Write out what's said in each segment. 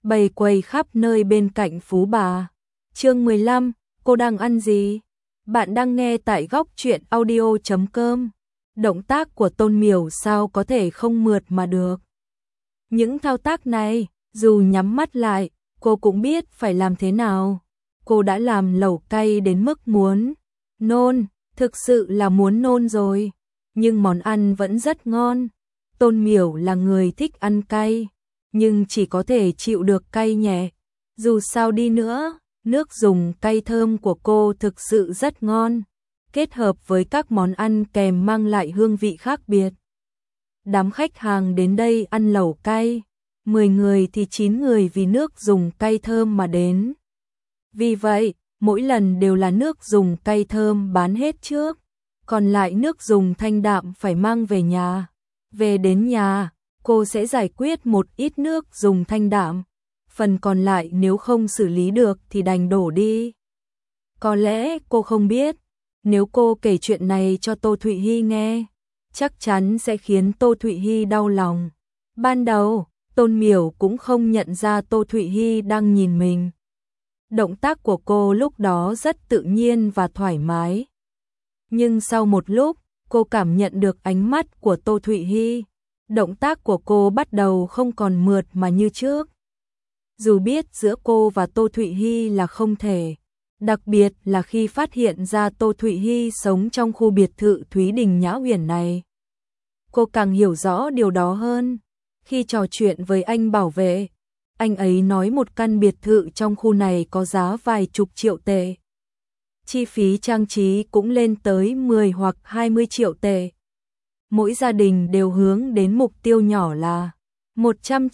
bày quầy khắp nơi bên cạnh Phú Bà. Chương 15, cô đang ăn gì? Bạn đang nghe tại góc truyện audio.com. Động tác của Tôn Miểu sao có thể không mượt mà được. Những thao tác này, dù nhắm mắt lại, cô cũng biết phải làm thế nào. Cô đã làm lẩu cay đến mức muốn nôn, thực sự là muốn nôn rồi. Nhưng món ăn vẫn rất ngon. Tôn Miểu là người thích ăn cay, nhưng chỉ có thể chịu được cay nhẹ. Dù sao đi nữa, nước dùng cay thơm của cô thực sự rất ngon, kết hợp với các món ăn kèm mang lại hương vị khác biệt. Đám khách hàng đến đây ăn lẩu cay, 10 người thì 9 người vì nước dùng cay thơm mà đến. Vì vậy, mỗi lần đều là nước dùng cay thơm bán hết trước, còn lại nước dùng thanh đạm phải mang về nhà. Về đến nhà, cô sẽ giải quyết một ít nước dùng thanh đạm, phần còn lại nếu không xử lý được thì đành đổ đi. Có lẽ cô không biết, nếu cô kể chuyện này cho Tô Thụy Hi nghe, chắc chắn sẽ khiến Tô Thụy Hi đau lòng. Ban đầu, Tôn Miểu cũng không nhận ra Tô Thụy Hi đang nhìn mình. Động tác của cô lúc đó rất tự nhiên và thoải mái. Nhưng sau một lúc, cô cảm nhận được ánh mắt của Tô Thụy Hi. Động tác của cô bắt đầu không còn mượt mà như trước. Dù biết giữa cô và Tô Thụy Hi là không thể, đặc biệt là khi phát hiện ra Tô Thụy Hi sống trong khu biệt thự Thúy Đình Nhã Uyển này. Cô càng hiểu rõ điều đó hơn. Khi trò chuyện với anh bảo vệ, anh ấy nói một căn biệt thự trong khu này có giá vài chục triệu tệ. Chi phí trang trí cũng lên tới 10 hoặc 20 triệu tệ. Mỗi gia đình đều hướng đến mục tiêu nhỏ là 100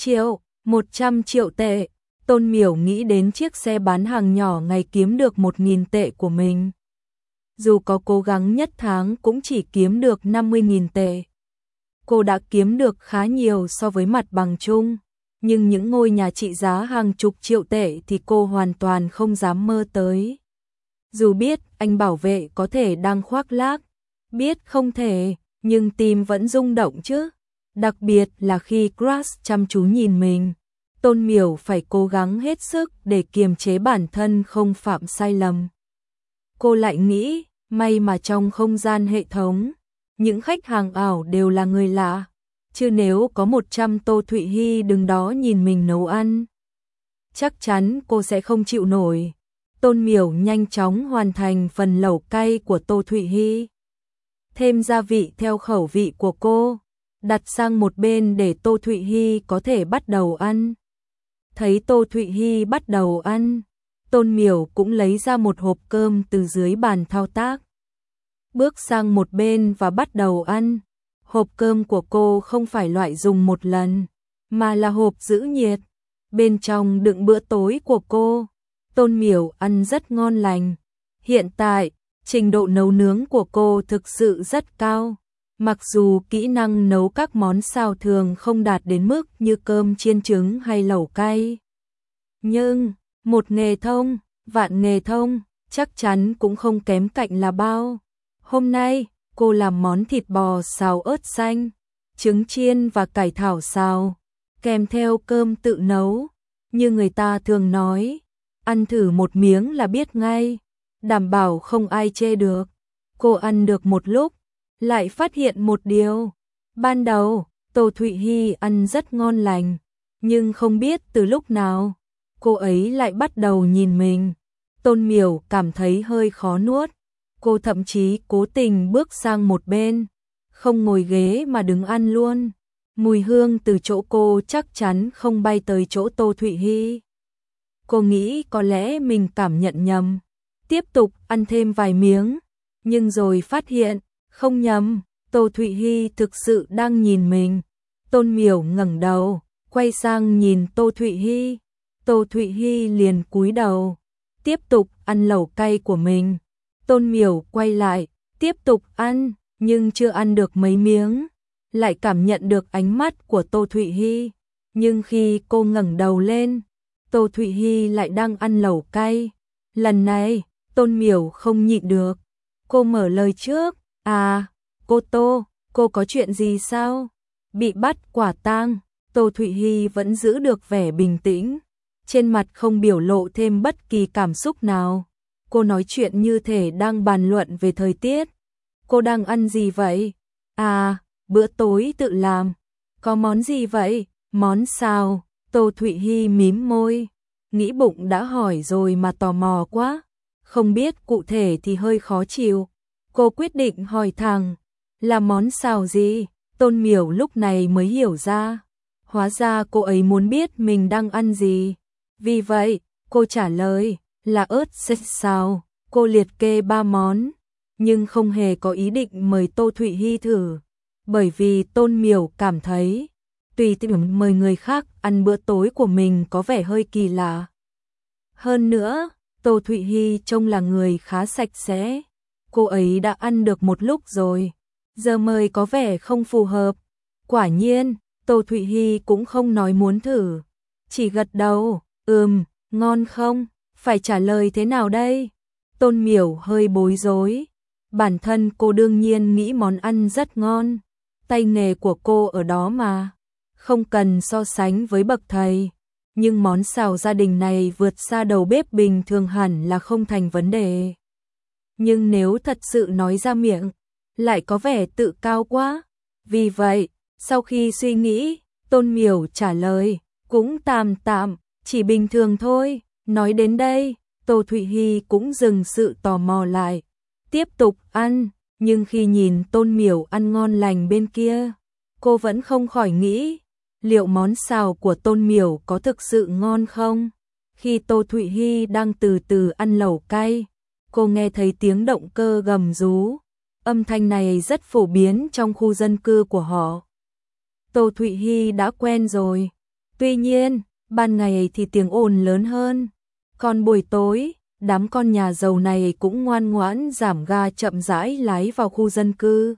triệu tệ. Tôn Miểu nghĩ đến chiếc xe bán hàng nhỏ ngày kiếm được 1.000 tệ của mình. Dù có cố gắng nhất tháng cũng chỉ kiếm được 50.000 tệ. Cô đã kiếm được khá nhiều so với mặt bằng chung, nhưng những ngôi nhà trị giá hàng chục triệu tệ thì cô hoàn toàn không dám mơ tới. Dù biết anh bảo vệ có thể đang khoác lác, biết không thể, nhưng tim vẫn rung động chứ. Đặc biệt là khi Crush chăm chú nhìn mình, Tôn Miểu phải cố gắng hết sức để kiềm chế bản thân không phạm sai lầm. Cô lại nghĩ, may mà trong không gian hệ thống, những khách hàng ảo đều là người lạ, chứ nếu có 100 Tô Thụy Hi đứng đó nhìn mình nấu ăn, chắc chắn cô sẽ không chịu nổi. Tôn Miểu nhanh chóng hoàn thành phần lẩu cay của Tô Thụy Hi. Thêm gia vị theo khẩu vị của cô, đặt sang một bên để Tô Thụy Hi có thể bắt đầu ăn. Thấy Tô Thụy Hi bắt đầu ăn, Tôn Miểu cũng lấy ra một hộp cơm từ dưới bàn thao tác. Bước sang một bên và bắt đầu ăn. Hộp cơm của cô không phải loại dùng một lần, mà là hộp giữ nhiệt. Bên trong đựng bữa tối của cô. Tôn Miểu ăn rất ngon lành. Hiện tại, trình độ nấu nướng của cô thực sự rất cao. Mặc dù kỹ năng nấu các món xào thường không đạt đến mức như cơm chiên trứng hay lẩu cay, nhưng một nghề thông, vạn nghề thông, chắc chắn cũng không kém cạnh là bao. Hôm nay, cô làm món thịt bò xào ớt xanh, trứng chiên và cải thảo xào, kèm theo cơm tự nấu. Như người ta thường nói, ăn thử một miếng là biết ngay, đảm bảo không ai chê được. Cô ăn được một lúc, lại phát hiện một điều. Ban đầu, Tô Thụy Hi ăn rất ngon lành, nhưng không biết từ lúc nào, cô ấy lại bắt đầu nhìn mình. Tôn Miểu cảm thấy hơi khó nuốt. Cô thậm chí cố tình bước sang một bên, không ngồi ghế mà đứng ăn luôn. Mùi hương từ chỗ cô chắc chắn không bay tới chỗ Tô Thụy Hi. Cô nghĩ có lẽ mình cảm nhận nhầm, tiếp tục ăn thêm vài miếng, nhưng rồi phát hiện, không nhầm, Tô Thụy Hi thực sự đang nhìn mình. Tôn Miểu ngẩng đầu, quay sang nhìn Tô Thụy Hi. Tô Thụy Hi liền cúi đầu, tiếp tục ăn lẩu cay của mình. Tôn Miểu quay lại, tiếp tục ăn, nhưng chưa ăn được mấy miếng, lại cảm nhận được ánh mắt của Tô Thụy Hi. Nhưng khi cô ngẩng đầu lên, Tô Thụy Hi lại đang ăn lẩu cay. Lần này, Tôn Miểu không nhịn được. Cô mở lời trước, "À, cô Tô, cô có chuyện gì sao? Bị bắt quả tang?" Tô Thụy Hi vẫn giữ được vẻ bình tĩnh. trên mặt không biểu lộ thêm bất kỳ cảm xúc nào. Cô nói chuyện như thể đang bàn luận về thời tiết. Cô đang ăn gì vậy? À, bữa tối tự làm. Có món gì vậy? Món sao? Tô Thụy Hi mím môi. Nghĩ bụng đã hỏi rồi mà tò mò quá. Không biết cụ thể thì hơi khó chịu. Cô quyết định hỏi thẳng. Là món xào gì? Tôn Miểu lúc này mới hiểu ra. Hóa ra cô ấy muốn biết mình đang ăn gì. Vì vậy, cô trả lời là ớt xào. Cô liệt kê 3 món, nhưng không hề có ý định mời Tô Thụy Hi thử. Bởi vì Tôn Miểu cảm thấy, tùy tiện mời người khác ăn bữa tối của mình có vẻ hơi kỳ lạ. Hơn nữa, Tô Thụy Hi trông là người khá sạch sẽ. Cô ấy đã ăn được một lúc rồi, giờ mời có vẻ không phù hợp. Quả nhiên, Tô Thụy Hi cũng không nói muốn thử, chỉ gật đầu, ngon không? Phải trả lời thế nào đây? Tôn Miểu hơi bối rối. Bản thân cô đương nhiên nghĩ món ăn rất ngon. Tay nghề của cô ở đó mà. Không cần so sánh với bậc thầy. Nhưng món xào gia đình này vượt xa đầu bếp bình thường hẳn là không thành vấn đề. Nhưng nếu thật sự nói ra miệng, lại có vẻ tự cao quá. Vì vậy, sau khi suy nghĩ, Tôn Miểu trả lời, cũng tạm tạm, chỉ bình thường thôi. Nói đến đây, Tô Thụy Hi cũng dừng sự tò mò lại, tiếp tục ăn, nhưng khi nhìn Tôn Miểu ăn ngon lành bên kia, cô vẫn không khỏi nghĩ, liệu món xào của Tôn Miểu có thực sự ngon không? Khi Tô Thụy Hi đang từ từ ăn lẩu cay, cô nghe thấy tiếng động cơ gầm rú, âm thanh này rất phổ biến trong khu dân cư của họ. Tô Thụy Hi đã quen rồi, tuy nhiên, ban ngày thì tiếng ồn lớn hơn. Còn buổi tối, đám con nhà giàu này cũng ngoan ngoãn giảm ga chậm rãi lái vào khu dân cư.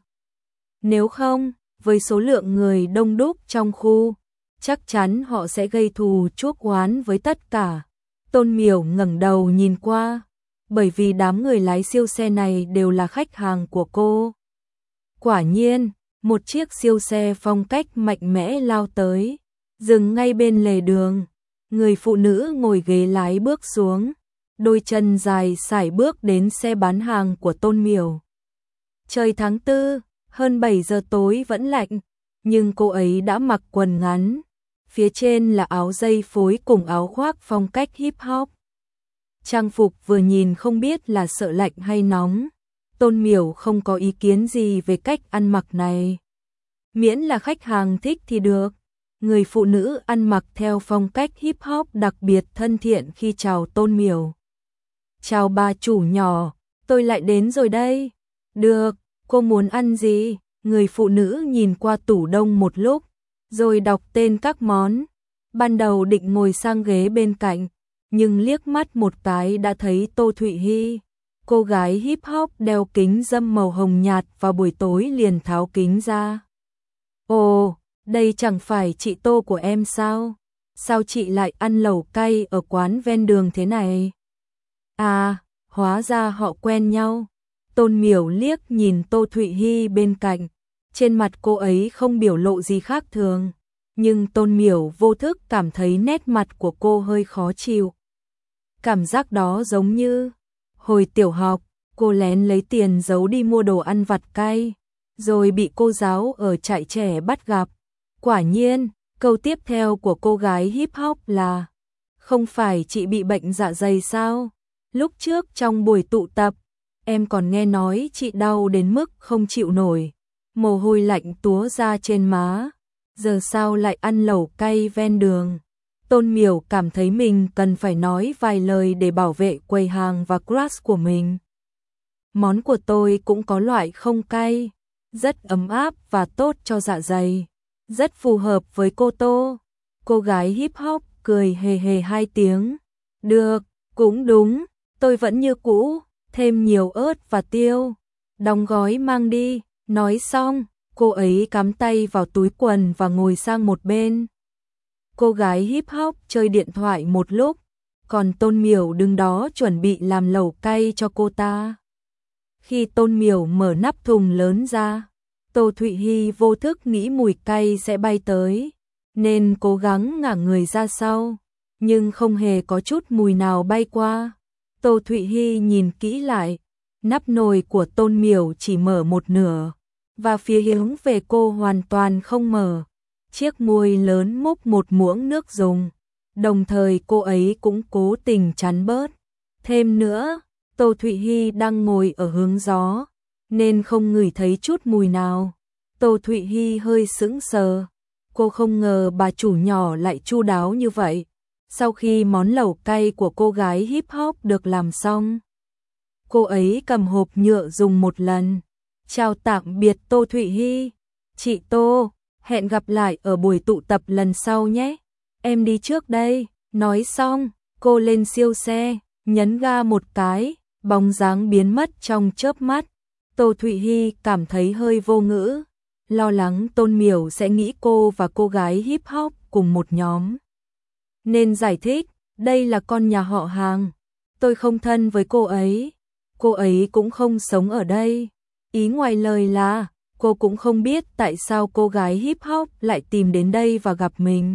Nếu không, với số lượng người đông đúc trong khu, chắc chắn họ sẽ gây thù chuốc oán với tất cả. Tôn Miểu ngẩng đầu nhìn qua, bởi vì đám người lái siêu xe này đều là khách hàng của cô. Quả nhiên, một chiếc siêu xe phong cách mạnh mẽ lao tới, dừng ngay bên lề đường. Người phụ nữ ngồi ghế lái bước xuống, đôi chân dài sải bước đến xe bán hàng của Tôn Miểu. Trời tháng 4, hơn 7 giờ tối vẫn lạnh, nhưng cô ấy đã mặc quần ngắn, phía trên là áo dây phối cùng áo khoác phong cách hip hop. Trang phục vừa nhìn không biết là sợ lạnh hay nóng. Tôn Miểu không có ý kiến gì về cách ăn mặc này. Miễn là khách hàng thích thì được. Người phụ nữ ăn mặc theo phong cách hip hop đặc biệt thân thiện khi chào Tôn Miểu. Chào bà chủ nhỏ, tôi lại đến rồi đây. Được, cô muốn ăn gì? Người phụ nữ nhìn qua tủ đông một lúc, rồi đọc tên các món. Ban đầu định ngồi sang ghế bên cạnh, nhưng liếc mắt một cái đã thấy Tô Thụy Hi. Cô gái hip hop đeo kính râm màu hồng nhạt vào buổi tối liền tháo kính ra. Ồ, đây chẳng phải chị Tô của em sao? Sao chị lại ăn lẩu cay ở quán ven đường thế này? À, hóa ra họ quen nhau. Tôn Miểu liếc nhìn Tô Thụy Hi bên cạnh. Trên mặt cô ấy không biểu lộ gì khác thường. Nhưng Tôn Miểu vô thức cảm thấy nét mặt của cô hơi khó chịu. Cảm giác đó giống như hồi tiểu học, cô lén lấy tiền giấu đi mua đồ ăn vặt cay, rồi bị cô giáo ở trại trẻ bắt gặp. Quả nhiên, câu tiếp theo của cô gái hip hop là: không phải chị bị bệnh dạ dày sao? Lúc trước trong buổi tụ tập, em còn nghe nói chị đau đến mức không chịu nổi, mồ hôi lạnh túa ra trên má, giờ sao lại ăn lẩu cay ven đường? Tôn Miểu cảm thấy mình cần phải nói vài lời để bảo vệ quầy hàng và crush của mình. Món của tôi cũng có loại không cay, rất ấm áp và tốt cho dạ dày, rất phù hợp với cô Tô. Cô gái hip hop cười hề hề 2 tiếng. Được, cũng đúng, tôi vẫn như cũ, thêm nhiều ớt và tiêu. Đóng gói mang đi. Nói xong, cô ấy cắm tay vào túi quần và ngồi sang một bên. Cô gái hip hop chơi điện thoại một lúc, còn Tôn Miểu đứng đó chuẩn bị làm lẩu cay cho cô ta. Khi Tôn Miểu mở nắp thùng lớn ra, Tô Thụy Hi vô thức nghĩ mùi cay sẽ bay tới, nên cố gắng ngả người ra sau. nhưng không hề có chút mùi nào bay qua. Tô Thụy Hi nhìn kỹ lại, nắp nồi của Tôn Miểu chỉ mở một nửa, và phía hướng về cô hoàn toàn không mở. Chiếc muôi lớn múc một muỗng nước dùng, đồng thời cô ấy cũng cố tình chắn bớt. Thêm nữa, Tô Thụy Hi đang ngồi ở hướng gió, nên không ngửi thấy chút mùi nào. Tô Thụy Hi hơi sững sờ, cô không ngờ bà chủ nhỏ lại chu đáo như vậy. Sau khi món lẩu cay của cô gái hip hop được làm xong, cô ấy cầm hộp nhựa dùng một lần. Chào tạm biệt Tô Thụy Hi. Chị Tô, hẹn gặp lại ở buổi tụ tập lần sau nhé. Em đi trước đây. Nói xong, cô lên siêu xe, nhấn ga một cái, bóng dáng biến mất trong chớp mắt. Tô Thụy Hi cảm thấy hơi vô ngữ, lo lắng Tôn Miểu sẽ nghĩ cô và cô gái hip hop cùng một nhóm. Nên giải thích, đây là con nhà họ hàng, tôi không thân với cô ấy cũng không sống ở đây. Ý ngoài lời là, cô cũng không biết tại sao cô gái hip hop lại tìm đến đây và gặp mình.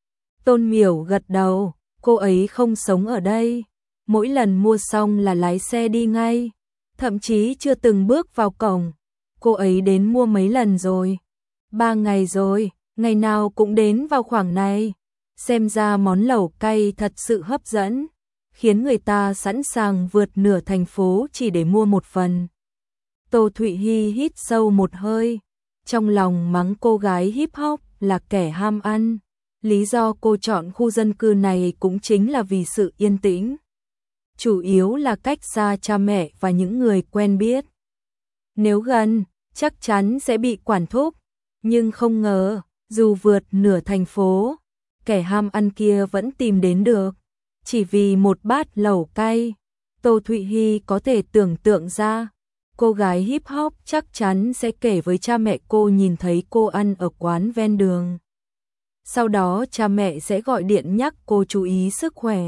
Tôn Miểu gật đầu, cô ấy không sống ở đây, mỗi lần mua xong là lái xe đi ngay, thậm chí chưa từng bước vào cổng. Cô ấy đến mua mấy lần rồi, 3 ngày rồi, ngày nào cũng đến vào khoảng này. Xem ra món lẩu cay thật sự hấp dẫn, khiến người ta sẵn sàng vượt nửa thành phố chỉ để mua một phần. Tô Thụy Hi hít sâu một hơi, trong lòng mắng cô gái hip hop là kẻ ham ăn. Lý do cô chọn khu dân cư này cũng chính là vì sự yên tĩnh, chủ yếu là cách xa cha mẹ và những người quen biết. Nếu gần, chắc chắn sẽ bị quản thúc, nhưng không ngờ, dù vượt nửa thành phố, kẻ ham ăn kia vẫn tìm đến được, chỉ vì một bát lẩu cay. Tô Thụy Hi có thể tưởng tượng ra, cô gái hip hop chắc chắn sẽ kể với cha mẹ cô nhìn thấy cô ăn ở quán ven đường. Sau đó cha mẹ sẽ gọi điện nhắc cô chú ý sức khỏe,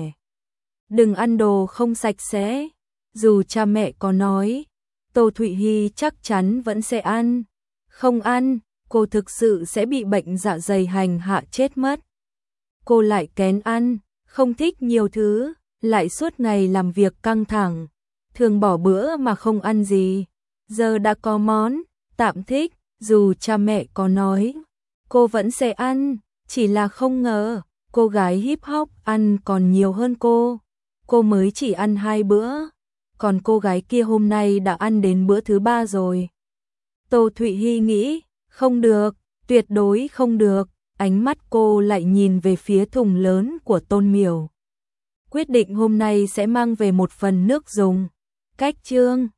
đừng ăn đồ không sạch sẽ. Dù cha mẹ có nói, Tô Thụy Hi chắc chắn vẫn sẽ ăn. Không ăn, cô thực sự sẽ bị bệnh dạ dày hành hạ chết mất. Cô lại kén ăn, không thích nhiều thứ, lại suốt ngày làm việc căng thẳng, thường bỏ bữa mà không ăn gì. Giờ đã có món tạm thích, dù cha mẹ có nói, cô vẫn sẽ ăn, chỉ là không ngờ, cô gái hip hop ăn còn nhiều hơn cô. Cô mới chỉ ăn 2 bữa, còn cô gái kia hôm nay đã ăn đến bữa thứ 3 rồi. Tô Thụy Hi nghĩ, không được, tuyệt đối không được. Ánh mắt cô lại nhìn về phía thùng lớn của Tôn Miểu. Quyết định hôm nay sẽ mang về một phần nước dùng. Cách chương